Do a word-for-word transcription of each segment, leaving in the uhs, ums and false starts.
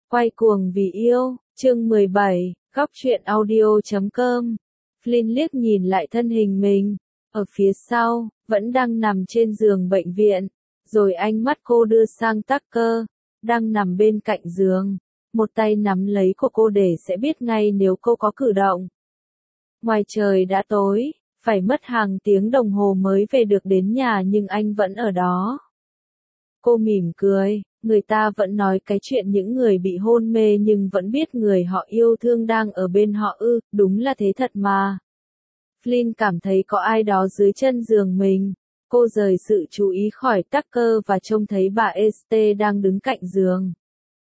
Quay cuồng vì yêu, chương mười bảy, góc truyện audio chấm com. Flynn liếc nhìn lại thân hình mình, ở phía sau, vẫn đang nằm trên giường bệnh viện, rồi ánh mắt cô đưa sang Tucker, đang nằm bên cạnh giường, một tay nắm lấy của cô để sẽ biết ngay nếu cô có cử động. Ngoài trời đã tối, phải mất hàng tiếng đồng hồ mới về được đến nhà nhưng anh vẫn ở đó. Cô mỉm cười, người ta vẫn nói cái chuyện những người bị hôn mê nhưng vẫn biết người họ yêu thương đang ở bên họ ư, đúng là thế thật mà. Flynn cảm thấy có ai đó dưới chân giường mình. Cô rời sự chú ý khỏi Tucker và trông thấy bà Esther đang đứng cạnh giường.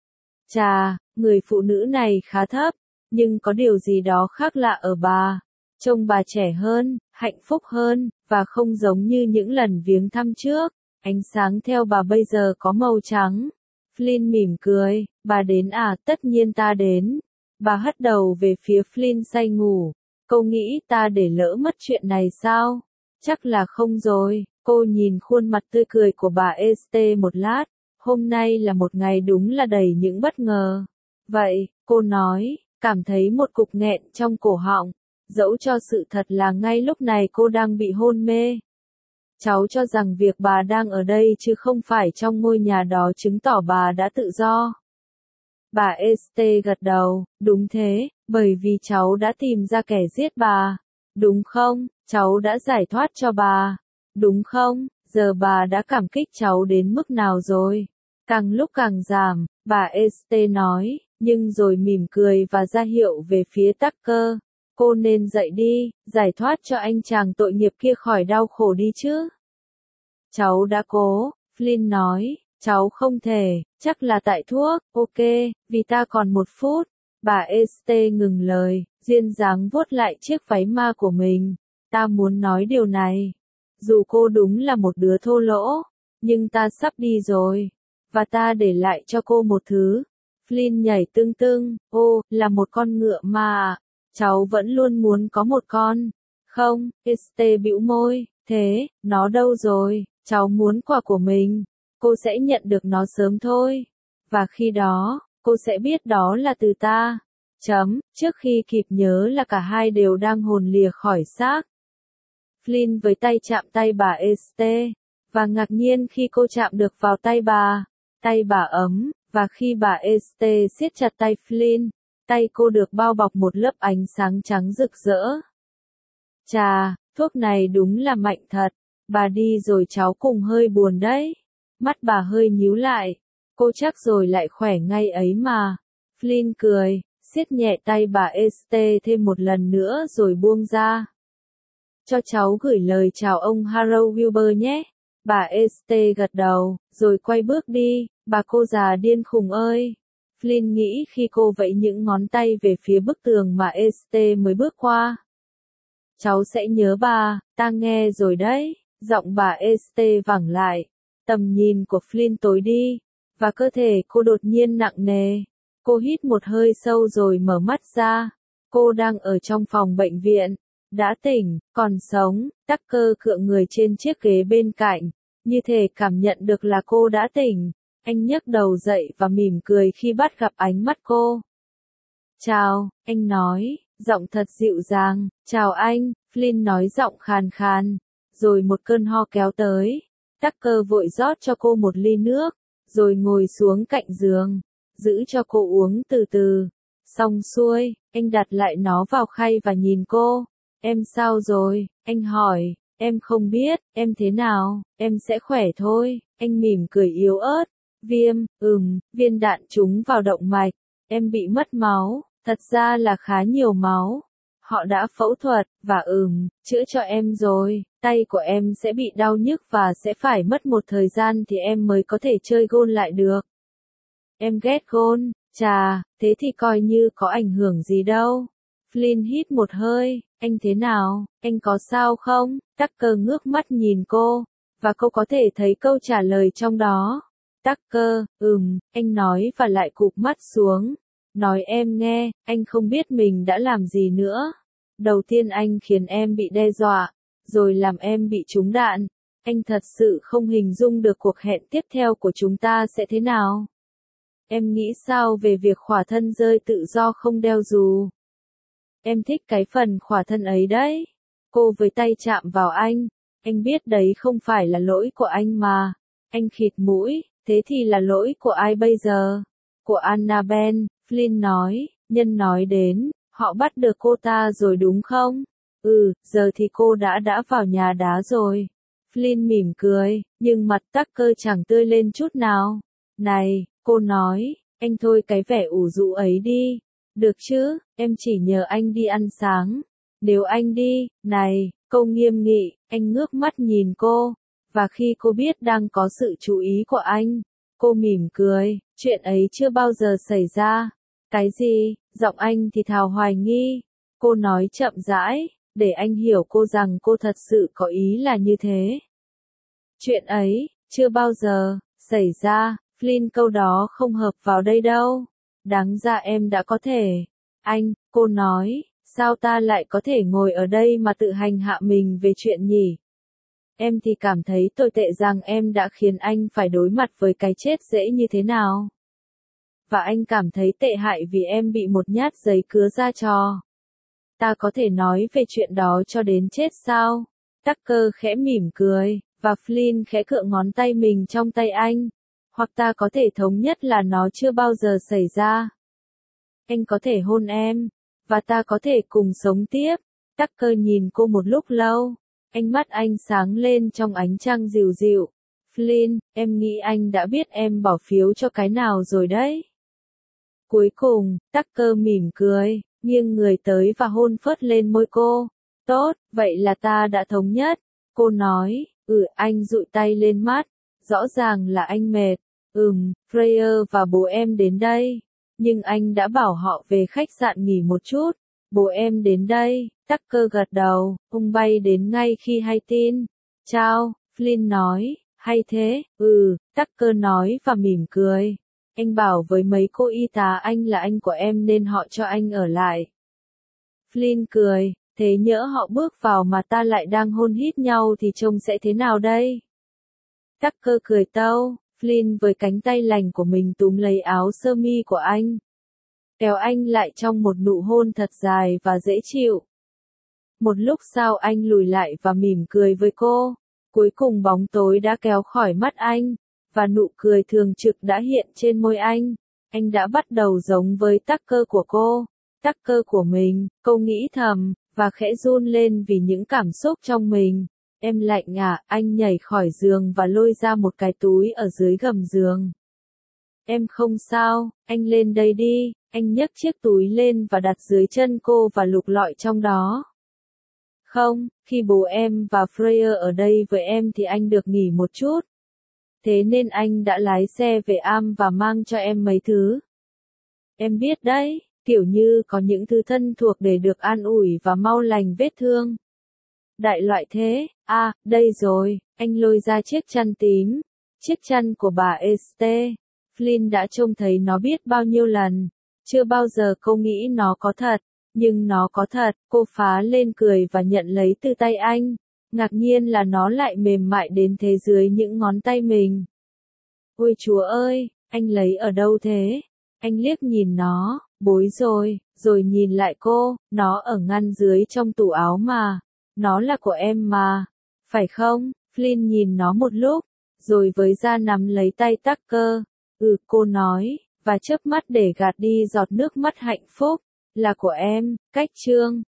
Chà, người phụ nữ này khá thấp, nhưng có điều gì đó khác lạ ở bà. Trông bà trẻ hơn, hạnh phúc hơn, và không giống như những lần viếng thăm trước. Ánh sáng theo bà bây giờ có màu trắng. Flynn mỉm cười, bà đến à, tất nhiên ta đến. Bà hất đầu về phía Flynn say ngủ. Cô nghĩ ta để lỡ mất chuyện này sao? Chắc là không rồi. Cô nhìn khuôn mặt tươi cười của bà Esther một lát. Hôm nay là một ngày đúng là đầy những bất ngờ. Vậy, cô nói, cảm thấy một cục nghẹn trong cổ họng. Dẫu cho sự thật là ngay lúc này cô đang bị hôn mê. Cháu cho rằng việc bà đang ở đây chứ không phải trong ngôi nhà đó chứng tỏ bà đã tự do. Bà Esther gật đầu, đúng thế, bởi vì cháu đã tìm ra kẻ giết bà. Đúng không, cháu đã giải thoát cho bà. Đúng không, giờ bà đã cảm kích cháu đến mức nào rồi. Càng lúc càng giảm, bà Esther nói, nhưng rồi mỉm cười và ra hiệu về phía Tucker. Cô nên dậy đi, giải thoát cho anh chàng tội nghiệp kia khỏi đau khổ đi chứ. Cháu đã cố, Flynn nói, cháu không thể, chắc là tại thuốc, ok, vì ta còn một phút. Bà Esther ngừng lời, duyên dáng vuốt lại chiếc váy ma của mình. Ta muốn nói điều này. Dù cô đúng là một đứa thô lỗ, nhưng ta sắp đi rồi. Và ta để lại cho cô một thứ. Flynn nhảy tưng tưng, ô, là một con ngựa mà. Cháu vẫn luôn muốn có một con. Không, Esther bĩu môi, thế, nó đâu rồi, cháu muốn quà của mình. Cô sẽ nhận được nó sớm thôi. Và khi đó, cô sẽ biết đó là từ ta. Chấm, trước khi kịp nhớ là cả hai đều đang hồn lìa khỏi xác. Flynn với tay chạm tay bà Esther, và ngạc nhiên khi cô chạm được vào tay bà. Tay bà ấm, và khi bà Esther siết chặt tay Flynn, tay cô được bao bọc một lớp ánh sáng trắng rực rỡ. Chà, thuốc này đúng là mạnh thật. Bà đi rồi cháu cùng hơi buồn đấy. Mắt bà hơi nhíu lại. Cô chắc rồi lại khỏe ngay ấy mà. Flynn cười, siết nhẹ tay bà Esther thêm một lần nữa rồi buông ra. Cho cháu gửi lời chào ông Harold Wilbur nhé. Bà Esther gật đầu, rồi quay bước đi. Bà cô già điên khùng ơi. Flynn nghĩ khi cô vẫy những ngón tay về phía bức tường mà Esther mới bước qua. Cháu sẽ nhớ bà, ta nghe rồi đấy. Giọng bà Esther vẳng lại. Tầm nhìn của Flynn tối đi, và cơ thể cô đột nhiên nặng nề. Cô hít một hơi sâu rồi mở mắt ra. Cô đang ở trong phòng bệnh viện. Đã tỉnh, còn sống. Tucker cựa người trên chiếc ghế bên cạnh, như thể cảm nhận được là cô đã tỉnh. Anh nhấc đầu dậy và mỉm cười khi bắt gặp ánh mắt cô. Chào, anh nói, giọng thật dịu dàng. Chào anh, Flynn nói giọng khàn khàn. Rồi một cơn ho kéo tới. Tucker vội rót cho cô một ly nước, rồi ngồi xuống cạnh giường, giữ cho cô uống từ từ. Xong xuôi, anh đặt lại nó vào khay và nhìn cô. Em sao rồi? Anh hỏi. Em không biết, em thế nào? Em sẽ khỏe thôi. Anh mỉm cười yếu ớt. Viêm, ừm, viên đạn trúng vào động mạch. Em bị mất máu, thật ra là khá nhiều máu. Họ đã phẫu thuật, và ừm, chữa cho em rồi. Tay của em sẽ bị đau nhức và sẽ phải mất một thời gian thì em mới có thể chơi gôn lại được. Em ghét gôn, chà, thế thì coi như có ảnh hưởng gì đâu. Flynn hít một hơi, anh thế nào, anh có sao không? Tucker ngước mắt nhìn cô, và cô có thể thấy câu trả lời trong đó. Tucker, ừm, anh nói và lại cụp mắt xuống. Nói em nghe, anh không biết mình đã làm gì nữa. Đầu tiên anh khiến em bị đe dọa, rồi làm em bị trúng đạn. Anh thật sự không hình dung được cuộc hẹn tiếp theo của chúng ta sẽ thế nào. Em nghĩ sao về việc khỏa thân rơi tự do không đeo dù? Em thích cái phần khỏa thân ấy đấy. Cô với tay chạm vào anh. Anh biết đấy không phải là lỗi của anh mà. Anh khịt mũi, thế thì là lỗi của ai bây giờ? Của Annabelle, Flynn nói, nhân nói đến, họ bắt được cô ta rồi đúng không? Ừ, giờ thì cô đã đã vào nhà đá rồi. Flynn mỉm cười, nhưng mặt Tucker chẳng tươi lên chút nào. Này, cô nói, anh thôi cái vẻ ủ rũ ấy đi. Được chứ, em chỉ nhờ anh đi ăn sáng. Nếu anh đi, này, cô nghiêm nghị, anh ngước mắt nhìn cô. Và khi cô biết đang có sự chú ý của anh, cô mỉm cười, chuyện ấy chưa bao giờ xảy ra. Cái gì? Giọng anh thì thào hoài nghi. Cô nói chậm rãi, để anh hiểu cô rằng cô thật sự có ý là như thế. Chuyện ấy, chưa bao giờ, xảy ra, Flynn câu đó không hợp vào đây đâu. Đáng ra em đã có thể. Anh, cô nói, sao ta lại có thể ngồi ở đây mà tự hành hạ mình về chuyện nhỉ? Em thì cảm thấy tồi tệ rằng em đã khiến anh phải đối mặt với cái chết dễ như thế nào. Và anh cảm thấy tệ hại vì em bị một nhát giấy cứa ra trò. Ta có thể nói về chuyện đó cho đến chết sao? Tucker khẽ mỉm cười, và Flynn khẽ cựa ngón tay mình trong tay anh. Hoặc ta có thể thống nhất là nó chưa bao giờ xảy ra. Anh có thể hôn em, và ta có thể cùng sống tiếp. Tucker nhìn cô một lúc lâu. Ánh mắt anh sáng lên trong ánh trăng dịu dịu. Flynn, em nghĩ anh đã biết em bỏ phiếu cho cái nào rồi đấy. Cuối cùng, Tucker mỉm cười, nghiêng người tới và hôn phớt lên môi cô. Tốt, vậy là ta đã thống nhất. Cô nói, ừ, anh dụi tay lên mắt. Rõ ràng là anh mệt. Ừm, Freya và bố em đến đây. Nhưng anh đã bảo họ về khách sạn nghỉ một chút. Bố em đến đây. Tucker gật đầu, ông bay đến ngay khi hay tin. Chào, Flynn nói, hay thế, ừ, Tucker nói và mỉm cười. Anh bảo với mấy cô y tá anh là anh của em nên họ cho anh ở lại. Flynn cười, thế nhỡ họ bước vào mà ta lại đang hôn hít nhau thì trông sẽ thế nào đây? Tucker cười tâu, Flynn với cánh tay lành của mình túm lấy áo sơ mi của anh. Kéo anh lại trong một nụ hôn thật dài và dễ chịu. Một lúc sau anh lùi lại và mỉm cười với cô. Cuối cùng bóng tối đã kéo khỏi mắt anh, và nụ cười thường trực đã hiện trên môi anh. Anh đã bắt đầu giống với Tucker của cô. Tucker của mình, cô nghĩ thầm, và khẽ run lên vì những cảm xúc trong mình. Em lạnh à, anh nhảy khỏi giường và lôi ra một cái túi ở dưới gầm giường. Em không sao, anh lên đây đi. Anh nhấc chiếc túi lên và đặt dưới chân cô và lục lọi trong đó. Không, khi bố em và Freya ở đây với em thì anh được nghỉ một chút. Thế nên anh đã lái xe về Am và mang cho em mấy thứ. Em biết đấy, kiểu như có những thứ thân thuộc để được an ủi và mau lành vết thương. Đại loại thế, à, đây rồi, anh lôi ra chiếc chăn tím. Chiếc chăn của bà Este. Flynn đã trông thấy nó biết bao nhiêu lần. Chưa bao giờ cô nghĩ nó có thật. Nhưng nó có thật, cô phá lên cười và nhận lấy từ tay anh. Ngạc nhiên là nó lại mềm mại đến thế dưới những ngón tay mình. Ôi Chúa ơi, anh lấy ở đâu thế? Anh liếc nhìn nó, bối rồi, rồi nhìn lại cô, nó ở ngăn dưới trong tủ áo mà. Nó là của em mà. Phải không? Flynn nhìn nó một lúc, rồi với ra nắm lấy tay Tucker. Ừ, cô nói, và chớp mắt để gạt đi giọt nước mắt hạnh phúc. Là của em, cách chương.